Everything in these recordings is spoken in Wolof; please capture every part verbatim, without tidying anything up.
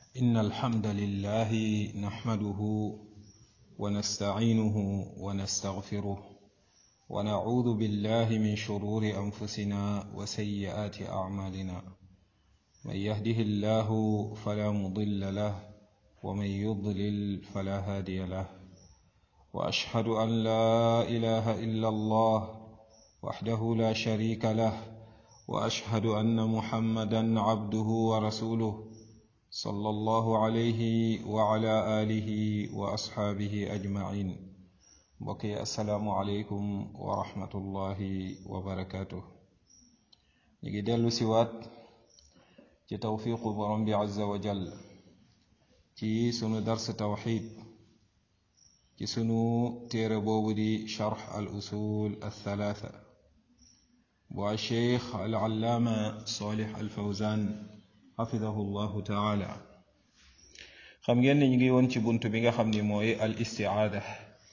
إن الحمد لله نحمده ونستعينه ونستغفره ونعوذ بالله من شرور أنفسنا وسيئات أعمالنا من يهده الله فلا مضل له ومن يضلل فلا هادي له وأشهد أن لا إله إلا الله وحده لا شريك له وأشهد أن محمدا عبده ورسوله صلى الله عليه وعلى آله وأصحابه أجمعين بقي السلام عليكم ورحمة الله وبركاته نيجي ديلو سيوات ci tawfiqu borom bi azza wa jall ci sunu dars tawxid ci sunu téere boobu di charx al usul al thalatha bu al cheikh al allaama salih al fawzan xafidahu llahu taala xam ngeen ne ñu ngi woon ci bunt bi nga xam ni mooy al istiaada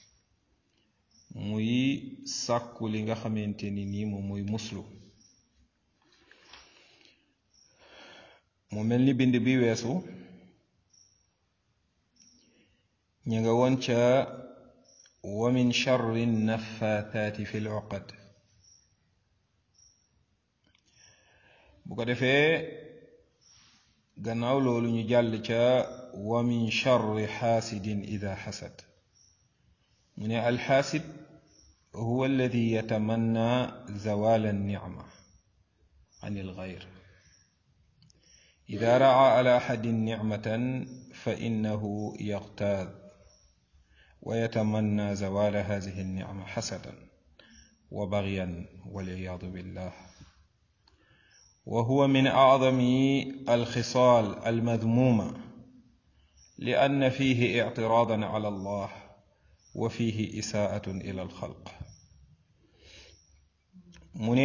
muy sàkku li nga xamante ni nii moom mooy muslu mu mel ni bind bi weesu ña nga woon ca wa min charri naffaathaati fi l uqad bu ko defee gannaaw loolu ñu jàll ca wa min charri xaasidin ida xasad mu ne alxaasid huwa alladi yatamanna zawal annicma an ilgayr إذا رأى على أحد نعمة فإنه يغتاظ ويتمنى زوال هذه النعمة حسدا وبغيا والعياذ بالله وهو من أعظم الخصال المذمومة لأن فيه اعتراضا على الله وفيه إساءة إلى الخلق من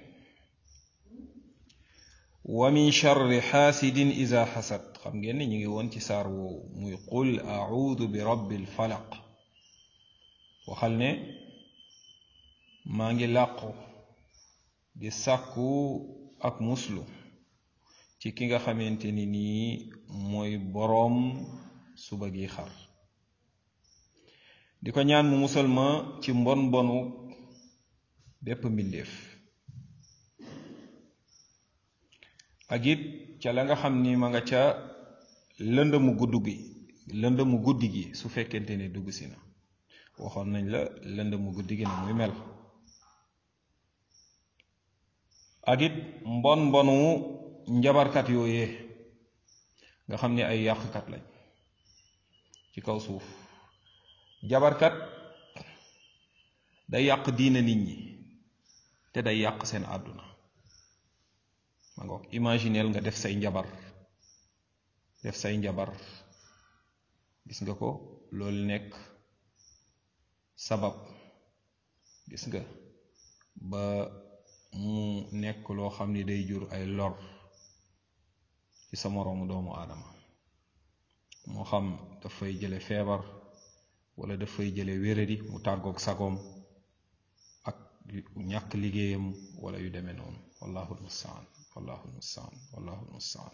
wa min charri xaasidin ida xasad xam ngeen ne ñu ngi woon ci saar woowu muy qul audu bi rabbil falaq waxal ne maa ngi làqu di sàkku ak muslu ci ki nga xamante ni nii mooy boroom suba gi xar di ko ñaan mu musal ma ci mbon mbonu bépp mbindeef ak it ca la nga xam ni ma nga ca lëndëmu gudd gi lëndëmu guddi gi su fekkente ne dugg si na waxoon nañ la lëndëmu guddi gi na muy mel ak it mbon mbonu njabarkat yooyee nga xam ni ay yàqkat lañ ci kaw suuf jabarkat day yàq diina nit ñi te day yàq seen àdduna ma ngoog imagineel nga def say njabar def say njabar gis nga ko loolu nekk sabab gis nga ba mu nekk loo xam ni day jur ay lor ci sa moroomu doomu aadama moo xam dafay jële feebar wala dafay jële wéradi mu tàggoog sagoom ak ñàkk liggéeyam wala yu demee noonu wallahu almustaan wallahu almustaan wallahu almustaan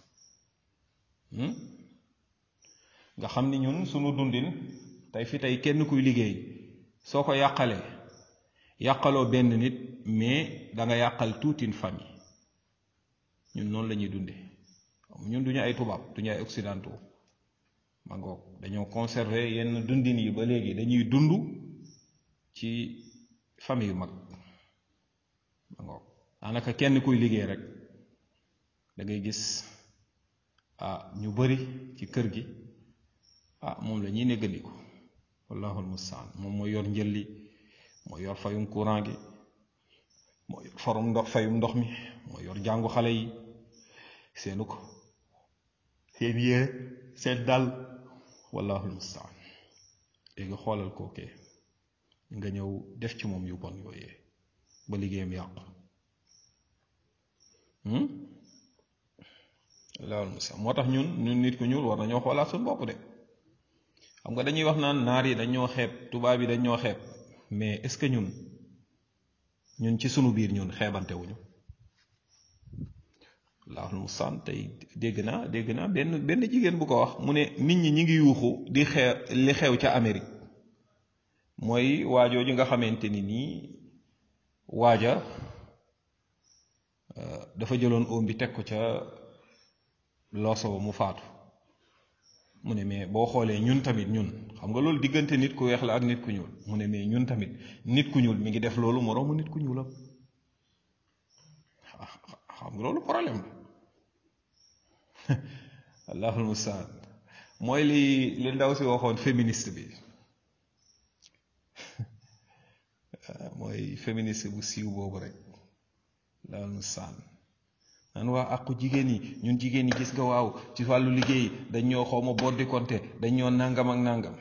nga xam ni ñun sunu dundin tey fi tey kenn kuy liggéey soo ko yàqalee yàqaloo benn nit mais da nga yàqal toute une famille ñun noonu la ñuy dunde ñun duñu ay tubaab duñu ay occidentaux ma ngoog dañoo conserver yenn dundin yi ba léegi dañuy dund ci famille yu mag ma ngoog daanaka kenn kuy liggéey rek da ngay gis ah ñu bari ci kër gi ah moom la ñuy néggandiku wallahu almustaan moom mooy yor njëlli mooy yor fayum courant gi mooy yor farum ndox fayum ndox mi mooy yor jàngu xale yi seenu ko seen yére seen dal wallahu almustaan léegi xoolal kookee nga ñëw def ci moom yu bon yooyee ba liggéeyam yàqu loolu musa moo tax ñun ñun nit ku ñuul war nañoo xoolaat suñu bopp de xam nga dañuy wax naan naar yi dañoo xeeb tubaab yi dañoo xeeb mais est-ce que ñun ñun ci sunu biir ñun xeebante wuñu allahul mustaan tey dégg naa dégg naa benn benn jigéen bu ko wax mu ne nit ñi ñi ngi yuuxu di xew li xew ca Amérique mooy waajooju nga xamante ni nii waaja dafa jëloon oom bi teg ko ca looso ba mu faatu mu ne mais boo xoolee ñun tamit ñun xam nga loolu diggante nit ku weex la ak nit ku ñuul mu ne mais ñun tamit nit ku ñuul mi ngi def loolu moroomu nit ku ñuulam xam nga loolu problème la allahul mustaan mooy li li ndaw si waxoon féministe bi mooy féministe bu siiw boobu rek allahul mustaan naan waa àqu jigéen ñi ñun jigéen ñi gis nga waaw ci wàllu liggéey dañ ñoo xaw ma boddi konte dañ ñoo nàngam ak nàngam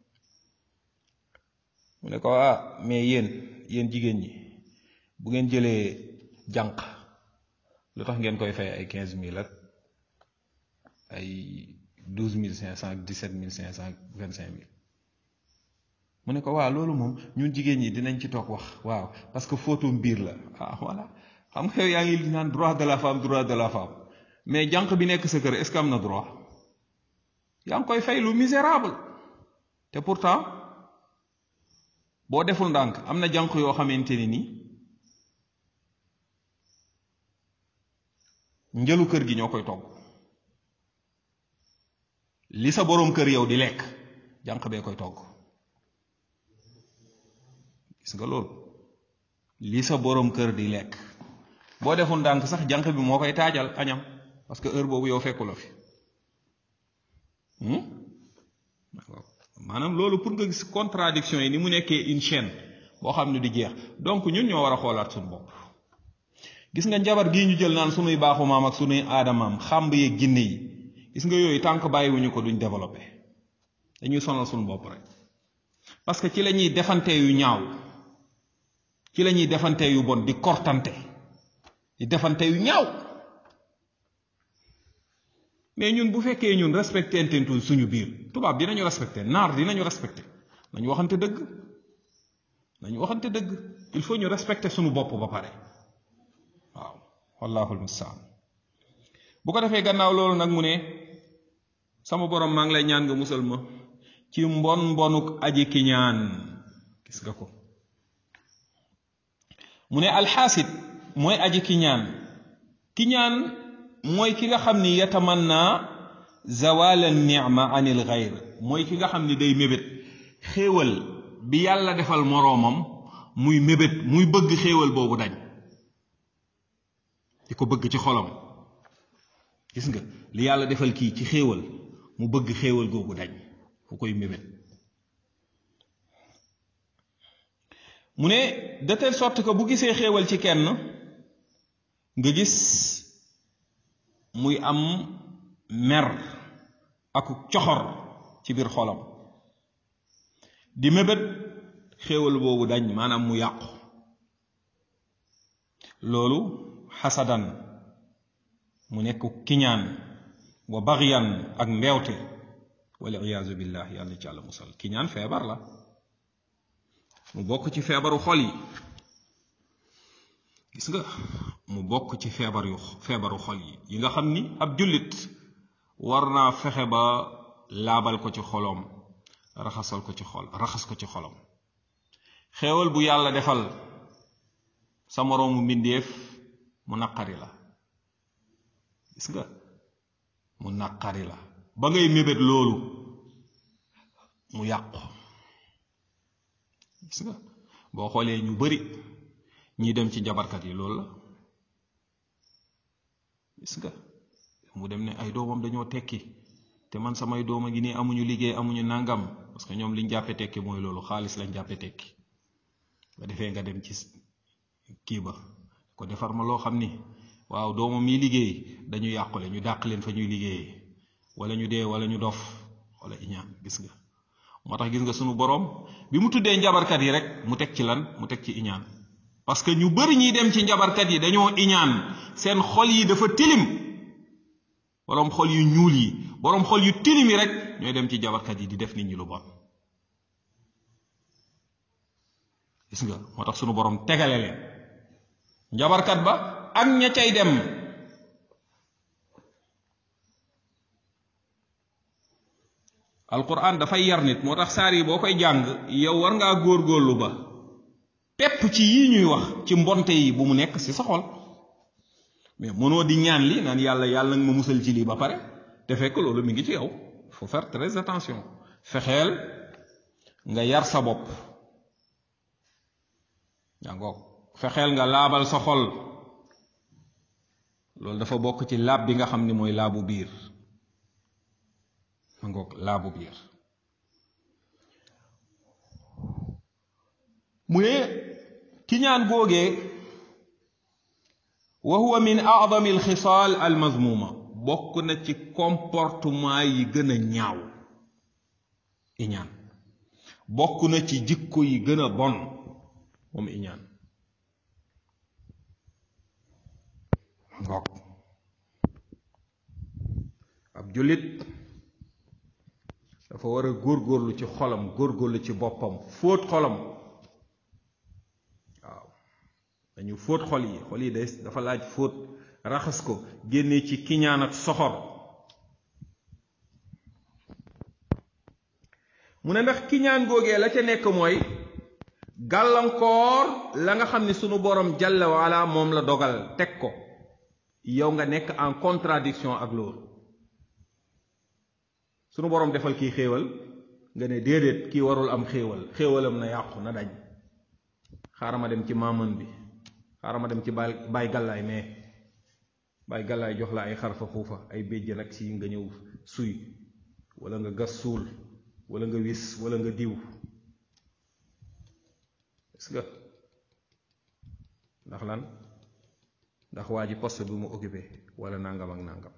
mu ne ko ah mais yéen yéen jigéen ñi bu ngeen jëlee jànq lu tax ngeen koy fay ay quinze mille ak ay douze mille cinq cent ak dix-sept mille cinq cent ak vingt-cinq mille mu ne ko waaw loolu moom ñun jigéen ñi dinañ ci toog wax waaw parce que fóotum biir la ah voilà xam nga yow yaa ngi naan droit de la femme droit de la femme mais jànq bi nekk sa kër est-ce que am na droit yaa ngi koy fay lu misérable te pourtant boo deful ndànk am na jànq yoo xamante ni nii njëlu kër gi ñoo koy togg li sa boroom kër yow di lekk jànq bee koy togg gis nga loolu li sa boroom kër di lekk boo deful ndànk sax jànq bi moo koy taajal añam parce que heure boobu yow fekku la fi maanaam loolu pour nga gis contradiction yi ni mu nekkee une chaîne boo xam ne di jeex donc ñun ñoo war a xoolaat suñu bopp gis nga njabar gii ñu jël naan sunuy baaxu maam ak sunuy aadamaam xàmb yeeg jinne yi gis nga yooyu tànk bàyyiwuñu ko duñ développé dañuy sonal suñu bopp rek parce que ci la ñuy defante yu ñaaw ci la ñuy defante yu bon di kortante di defante yu ñaaw mais ñun bu fekkee ñun respecté tentu suñu biir tubaab dinañu respecté naar dinañu respecté nañu waxante dëgg nañu waxante dëgg il faut ñu respecté suñu bopp ba pare waaw wallahu almustaan bu ko defee gannaaw loolu nag mu ne sama borom maa ngi lay ñaan nga musal ma ci mbon mbonuk aji kiñaan gis nga ko mu ne alxaasid mooy aji kiñaan kiñaan mooy ki nga xam ni yatamanna zawal an ni'ma anil ghayr mooy ki nga xam ni day mébét xéewal bi yàlla defal moroomam muy mébét muy bëgg xéewal boobu dañ di ko bëgg ci xolam gis nga li yàlla defal kii ci xéewal mu bëgg xéewal googu dañ fu koy mébét mu ne de telle sorte que bu gisee xéewal ci kenn nga gis muy am mer ak coxor ci biir xolam di mébét xéewal boobu dañ maanaam mu yàqu loolu xasadan mu nekk kiñaan wa baxyan ak mbeewte wal iyaazu billah yàlla ci àlla musal kiñaan feebar la mu bokk ci feebaru xol yi gis nga mu bokk ci feebar yu feebaru xol yi yi nga xam ni ab jullit war naa fexe ba laabal ko ci xolom raxasal ko ci xol raxas ko ci xolom xéewal bu yàlla defal sa moroomu mbindeef mu naqari la gis nga mu naqari la ba ngay mébét loolu mu yàqu gis nga boo xoolee ñu bari ñi dem ci njabarkat yi loolu la gis nga mu dem ne ay doomam dañoo tekki te man samay doom a ngi nii amuñu liggéey amuñu nangam parce que ñoom liñ jàppe tekki mooy loolu xaalis lañ jàppe tekki ba defee nga dem ci kii ba ko defar ma loo xam ni waaw doomam yi liggéey dañu yàqule ñu dàq leen fa ñuy liggéeyee wala ñu dee wala ñu dof wala iñaan gis nga moo tax gis nga sunu boroom bi mu tuddee njabarkat yi rek mu teg ci lan mu teg ci iñaan parce que ñu bari ñiy dem ci njabarkat yi dañoo iñaan seen xol yi dafa tilim boroom xol yu ñuul yi boroom xol yu tilim yi rek ñooy dem ci njabarkat yi di def nit ñi lu bon gis nga moo tax sunu boroom tegale leen njabarkat ba ak ña cay dem alquran dafay yar nit moo tax saar yi boo koy jàng yow war ngaa góorgóorlu ba pepp ci yii ñuy wax ci mbonte yi bu mu nekk ci sa xol mais mënoo di ñaan li naan yàlla yàlla nga ma musal ci lii ba pare te fekk loolu mi ngi ci yow faut faire très attention fexeel nga yar sa bopp yaa ngoog fexeel nga laabal sa xol loolu dafa bokk ci laab bi nga xam ni mooy laabu biir ma ngoog laabu biir mu ne ki ñaan googee wa huwa min a'zami alxisaal almazmuma bokk na ci comportement yi gën a ñaaw iñaan bokk na ci jikko yi gën a bon moom iñaan ngoog ab jullit dafa war a góorgóorlu ci xolam góorgóorlu ci boppam fóot xolam waaw dañu fóot xol yi xol yi des dafa laaj fóot raxas ko génne ci kiñaan ak soxor mu ne ndax kiñaan googee la ca nekk mooy gàllankoor la nga xam ni sunu borom jalla waala moom la dogal teg ko yow nga nekk en contradiction ak loolu sunu borom defal kii xéewal nga ne déedéet kii warul am xéewal xéewalam na yàqu na dañ xaaral ma dem ci maaman bi xaaral ma dem ci baay baay gàllaay mais baay gàllaay jox la ay xarfa xuufa ay béjjën ak si nga ñëw suy wala nga gas suul wala nga wis wala nga diw est-ce que ndax lan ndax waa ji poste bi mu occupé wala nangam ak nangam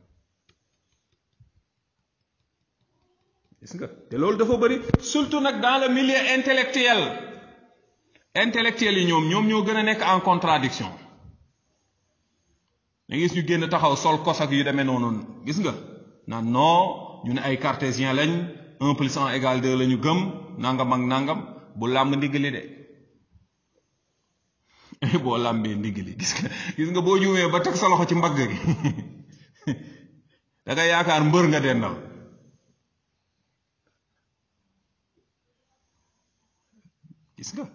gis nga te loolu dafa bëri surtout nag dans le milieu intellectuel intellectuel yi ñoom ñoom ñoo gën a nekk en contradiction nga gis ñu génn taxaw sol kos ak yu demee noonu gis nga naan non ñu ne ay cartésien lañ un plus un égale deux la ñu gëm nangam ak nangam bu làmb ndiggali de boo làmbee ndiggali gis nga gis nga boo juumee ba teg sa loxo ci mbagg gi da nga yaakaar mbër nga dendal gis nga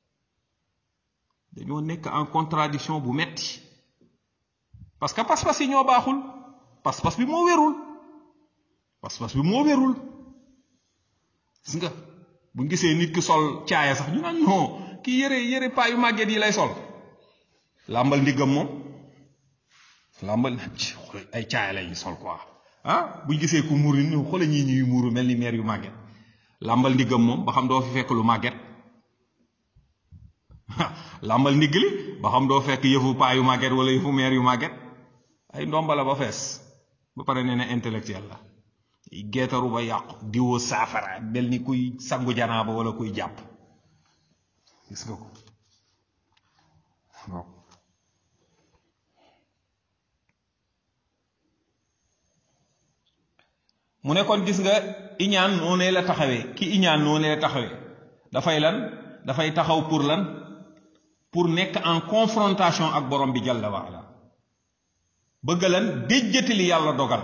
dañoo nekk en contradiction bu metti parce que pas-pas yi ñoo baaxul pas-pas bi moo wérul pas-pas bi moo wérul gis nga buñ gisee nit ki sol caaya sax ñu naan non kii yëre yëre paa yu màgget yi lay sol làmbal ndiggam moom làmbal ay caaya lay sol quoi ah buñ gisee ku muuru ñu xoole ñii ñuy muuru mel ni meer yu màgget làmbal ndiggam moom ba xam doo fi fekk lu màgget làmbal ndigg li ba xam doo fekk yëfu paa yu màgget wala yëfu meer yu màgget ay ndomba la ba fees ba pare nee na intellectuel la geetaru ba yàqu diwoo saafara mel ni kuy sangu janaaba wala kuy jàpp gis nga ko waaw mu ne kon gis nga iñaan noonee la taxawee ki iñaan noonee la taxawee dafay lan dafay taxaw pour lan pour nekk en confrontation ak borom bi jalla waala bëgg lan déjjati li yàlla dogal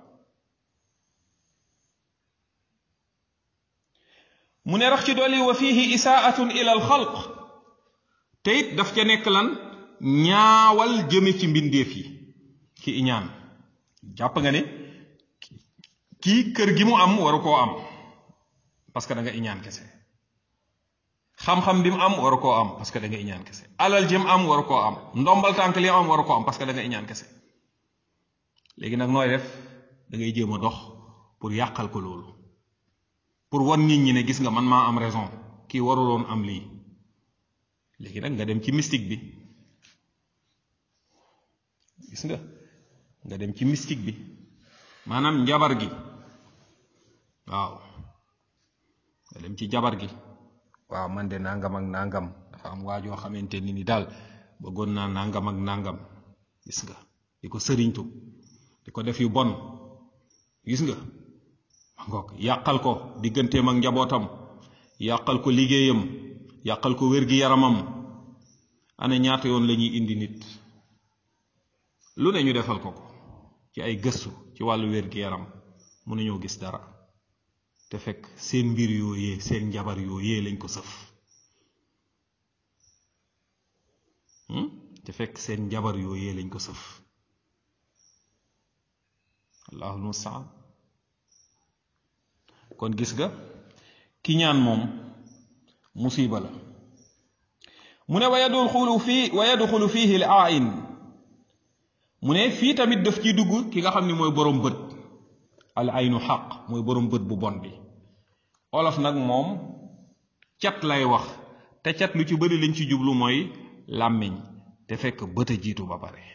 mu ne rax ci dolli wa fihi isaatun ila al xalq te it daf ca nekk lan ñaawal jëme ci mbindeef yi ki iñaan jàpp nga ne kii kër gi mu am waru koo am parce que da nga iñaan kese xam-xam bi mu am waru koo am parce que da nga iñaan kese alal ji mu am waru koo am ndombal tànk li am waru koo am parce que da nga iñaan kese léegi nag nooy def da ngay jéem a dox pour yàqal ko loolu pour wan nit ñi ne gis nga man maa am raison kii waruloon am lii léegi nag nga dem ci mystique bi gis nga nga dem ci mystique bi maanaam njabar gi waaw nga dem ci jabar gi waaw man de nangam ak nangam dafa am waajoo xamante ni ni daal bëggoon naa nangam ak nangam gis nga di ko sëriñtu di ko def yu bon gis nga ma ngoog yàqal ko digganteem ak njabootam yàqal ko liggéeyam yàqal ko wér-gi-yaramam ana ñaata yoon la ñuy indi nit lu ne ñu defal ko ko ci ay gëstu ci wàllu wér-gi-yaram mënuñoo gis dara te fekk seen mbir yooyee seen njabar yooyee lañ ko sëf te fekk seen njabar yooyee lañ ko sëf allahul mustaan kon gis nga ki ñaan moom musiba la mu ne wa yadxulu fii wa yadxulu fiihi al aain mu ne fii tamit daf ciy dugg ki nga xam ni mooy borom bët al aynu xaq mooy borom bët bu bon bi olof nag moom cat lay wax te cat lu ci bëri lañ ci jublu mooy làmmiñ te fekk bët a jiitu ba pare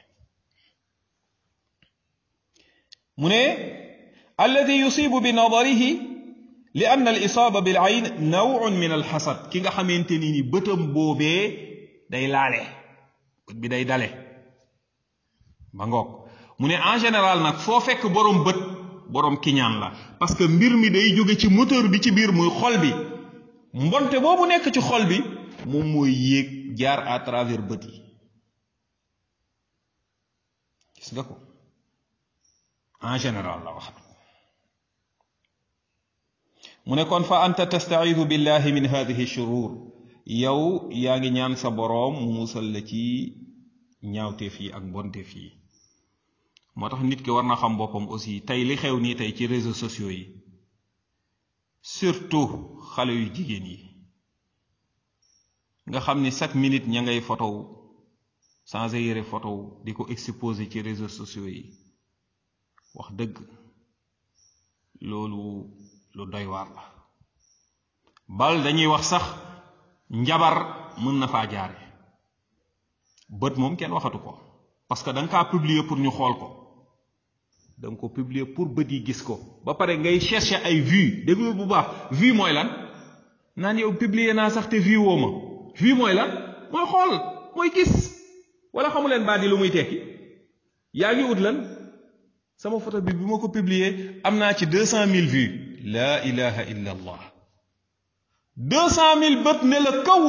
mu ne alladi yusibu bi nadarihi li ann al isaaba bil ayn nawun min al xasad ki nga xamante ni ni bëtam boobee day laale bët bi day dale ba ngoog mu ne en général nag foo fekk borom bët borom kiñaan la parce que mbir mi day jóge ci moteur bi ci biir muy xol bi mbonte boobu nekk ci xol bi moom mooy yéeg jaar à travers bët yi gis nga ko en général la wax mu ne kon fa anta tastaidu billahi min hadihi shurur yow yaa ngi ñaan sa boroom mu musal la ci ñaawteef yi ak mbonteef yi moo tax nit ki war na xam boppam aussi tey li xew nii tey ci réseaux sociaux yi surtout xale yu jigéen yi nga xam ni chaque minute ña ngay photo sans yére photo di ko exposer ci réseaux sociaux yi wax dëgg loolu lu doy waar la bal dañuy wax sax njabar mën na faa jaare bët moom kenn waxatu ko parce que da nga kaa publier pour ñu xool ko da nga ko publier pour bët yi gis ko ba pare ngay chercher ay vues déglu bu baax vue mooy lan naan yow publier naa sax te vue woo ma vue mooy lan mooy xool mooy gis wala xamu leen baat yi lu muy tekki yaa ngi ut lan sama photo bi bi ma ko publier am naa ci deux cent mille vues la ilaha illa allah deux cent mille bët ne la kaw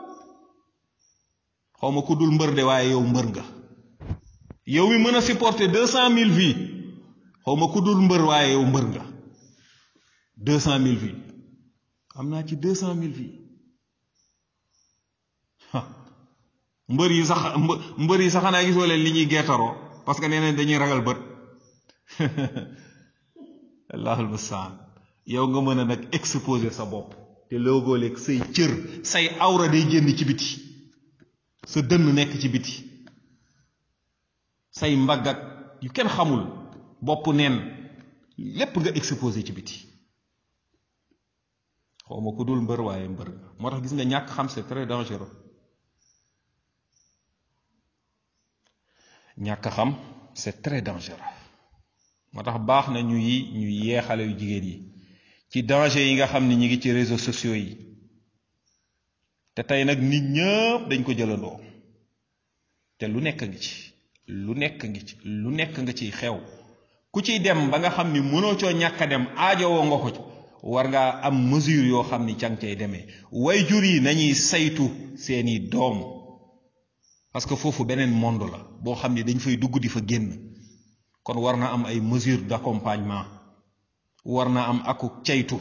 xaw ma ku dul mbër de waaye yow mbër nga yow mi mën a supporter deux cent mille vues xaw ma ku dul mbër waaye yow mbër nga deux cent mille vues am naa ci deux cent mille vues mbër yi sax mbër yi sax xanaa gisoo leen li ñuy gertaroo parce que nee nañ dañuy ragal bët allahul mustaan yow nga mën a nag exposer sa bopp te loogooleeg say cër say awra day génn ci biti sa dënn nekk ci biti say mbagg ak yu kenn xamul bopp neen lépp nga exposer ci biti xaw ma ku dul mbër waaye mbër nga moo tax gis nga ñàkk xam c'est très dangereux ñàkk xam c'est très dangereux moo tax baax na ñuy ñu yee xale yu jigéen yi ci danger yi nga xam ni ñi ngi ci réseaux sociaux yi te tey nag nit ñëpp dañ ko jëlandoo te lu nekk ngi ci lu nekk ngi ci lu nekk nga ciy xew ku ciy dem ba nga xam ni mënoo coo ñàkk a dem aajowoo nga ko ci war ngaa am mesure yoo xam ni càng cay demee way jur yi nañuy saytu seeni doom parce que foofu beneen monde la boo xam ni dañ fay dugg di fa génn kon war na am ay mesures d'accompagnement war na am akuk caytu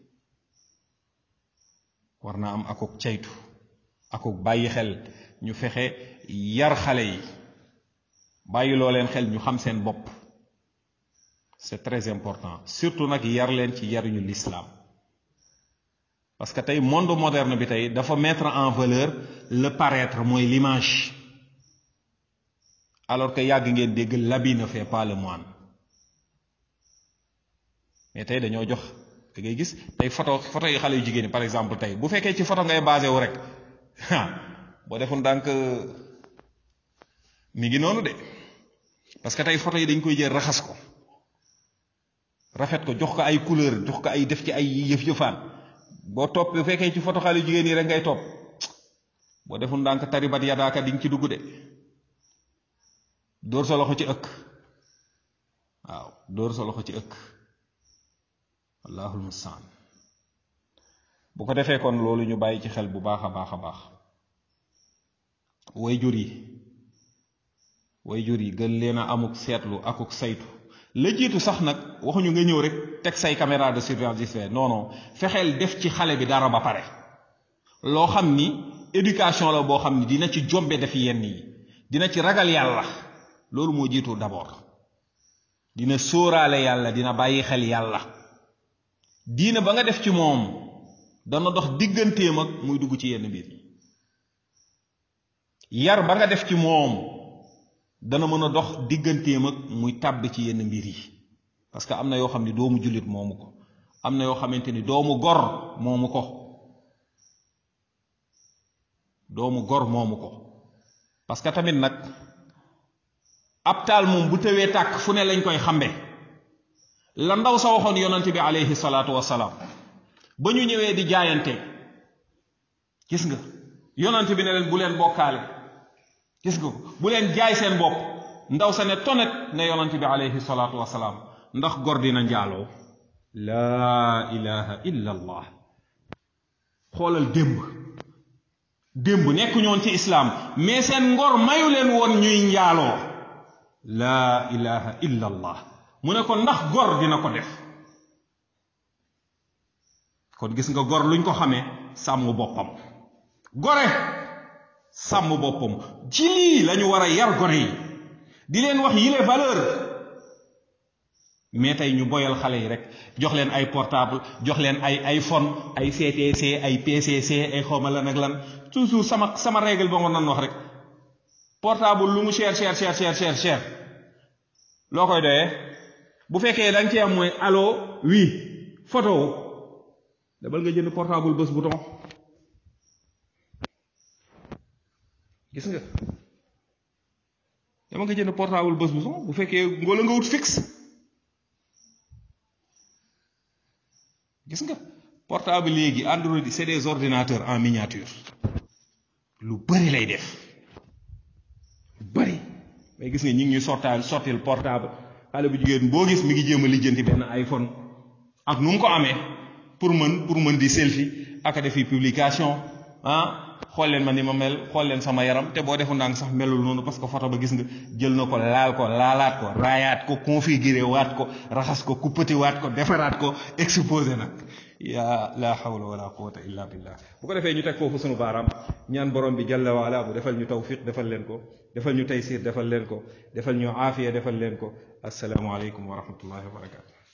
war na am akuk caytu akuk bàyyi xel ñu fexe yar xale yi bàyyi loo leen xel ñu xam seen bopp c'est très important surtout nag yar leen ci yaruñu l'islam parce que tey monde moderne bi tey dafa mettre en valeur le paraître mooy l'image alors que yàgg ngeen dégg l'habit ne fait pas le moine mais tey dañoo jox da ngay gis tey photo photo yi xale yu jigéen ñi par exemple tey bu fekkee ci photo ngay basé wu rek ah boo defoon donc mi ngi noonu de parce que tey photo yi dañ koy jël raxas ko rafet ko jox ko ay couleur jox ko ay def ci ay yëf yëfaan boo topp bu fekkee ci photo xale yu jigéen yi rek ngay topp boo defoon donc taribat yadaaka di nga ci dugg de dóor sa loxo ci ëkk waaw dóor sa loxo ci ëkk allahul mustaan bu ko defee kon loolu ñu bàyyi ci xel bu baax a baax a baax way jur yi way jur yi gën leen a amuk seetlu akuk saytu la jiitu sax nag waxuñu nga ñëw rek teg say caméra de surveillance di fait non non fexeel def ci xale bi dara ba pare loo xam ni éducation la boo xam ni dina ci jombe def yenn yi dina ci ragal yàlla loolu moo jiitu d'abord dina sóoraale yàlla dina bàyyi xel yàlla diina ba nga def ci moom dana dox digganteem ak muy dugg ci yenn mbir yar ba nga def ci moom dana mën a dox digganteem ak muy tàbbi ci yenn mbir yi parce que am na yoo xam ni doomu jullit moomu ko am na yoo xamante ni doomu gor moomu ko doomu gor moomu ko parce que tamit nag ab taal moom bu tëwee tàkk fu ne lañ koy xambe la ndaw sa waxoon yonent bi alayhi salaatu wasalaam ba ñu ñëwee di jaayante gis nga yonent bi ne leen bu leen bokkaale gis nga bu leen jaay seen bopp ndaw sa ne tonet ne yonent bi alayhi salaatu wasalaam ndax gor dina njaaloo laa ilaha illa allah xoolal démb démb nekk ñoon ci islaam mais seen ngor mayu leen woon ñuy njaaloo laa ilaha illa allah mu ne ko ndax gor dina ko def kon gis nga gor luñ ko xamee sàmm boppam gore sàmm boppam ci lii lañu war a yar gone yi di leen wax yile valeur mais tey ñu boyal xale yi rek jox leen ay portable jox leen ay iPhone ay C T C ay P C C ay xawma lan ak lan toujours sama sama règle ba ma nan wax rek portable lu mu cher cher cher cher cher cher loo koy doyee bu fekkee da nga ci am mooy allo oui photo dabal nga jënd portable bés bouton gis nga dama nga jënd portable bés bouton bu fekkee ngóola nga wut fixe gis nga portable léegi Android c'est des ordinateurs en miniature lu bari lay def lu bari mais gis nga ñi ngi ñuy sortaal sortil portable xale bu jigéen boo gis mi ngi jéem a lijjanti benn iPhone ak nu mu ko amee pour mën pour mën di selfie ak a defi publication ah xool leen ma ni ma mel xool leen sama yaram te boo defu ndànk sax melul noonu parce que photo ba gis nga jël na ko laal ko laalaat ko raayaat ko configuré waat ko raxas ko kuppati waat ko defaraat ko exposé nag yaa la hawla wala quwwata illa billah bu ko defee ñu teg foofu sunu baaraam ñaan borom bi jalla wa ala bu defal ñu tawfiq defal leen ko defal ñu taysir defal leen ko defal ñu aafiya defal leen ko assalaamu aleykum wa rahmatullahi wa barakatuh